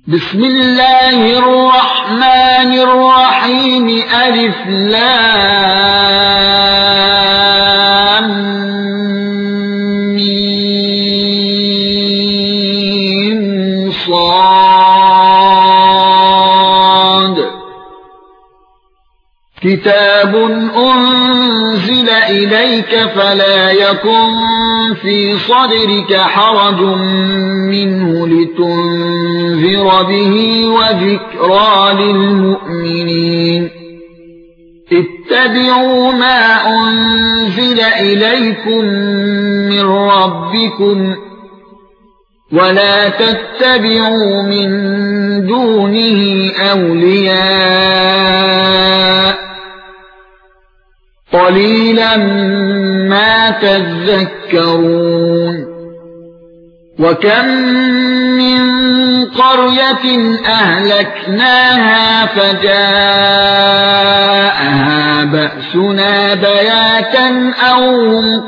بسم الله الرحمن الرحيم ألف لام ميم صاد كتاب أنزل إليك فلا يكن في صدرك حرج منه لتنذر به وذكرى للمؤمنين اتبعوا ما أنزل إليكم من ربكم ولا تتبعوا من دونه أولياء قليلا ما تذكرون وكم من قرية أهلكناها فجاءها بأسنا بياتا أو هم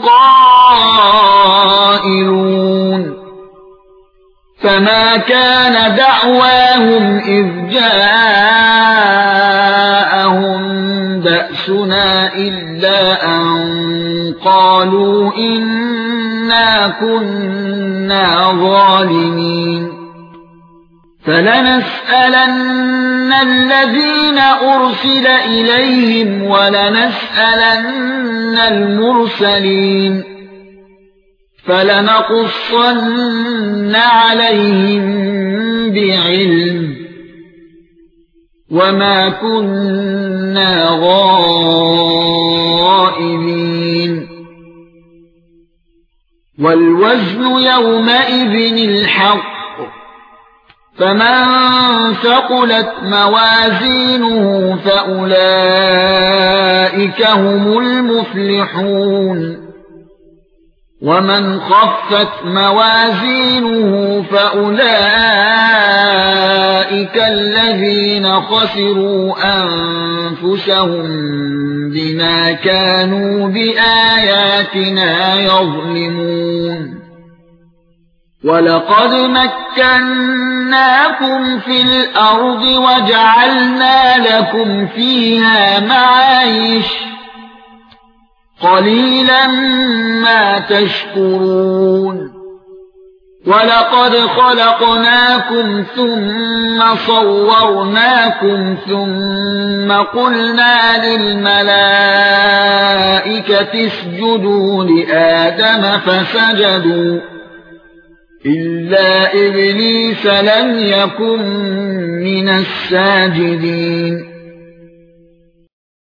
قائلون فما كان دعواهم إذ جاءهم بأسنا إلا أن قالوا إنا كنا ظالمين فلنسألن الذين أرسل إليهم ولنسألن المرسلين فلنقصن عليهم بعلم وما كنا غائبين والوزن يومئذ الحق فمن ثقلت موازينه فأولئك هم المفلحون ومن خفت موازينه فأولئك الذين خسروا أنفسهم بما كانوا بآياتنا يظلمون ولقد مكناكم في الأرض وجعلنا لكم فيها معايش قليلا ما تشكرون ولقد خلقناكم ثم صورناكم ثم قلنا للملائكة اسجدوا لآدم فسجدوا إلا إبليس لم يكن من الساجدين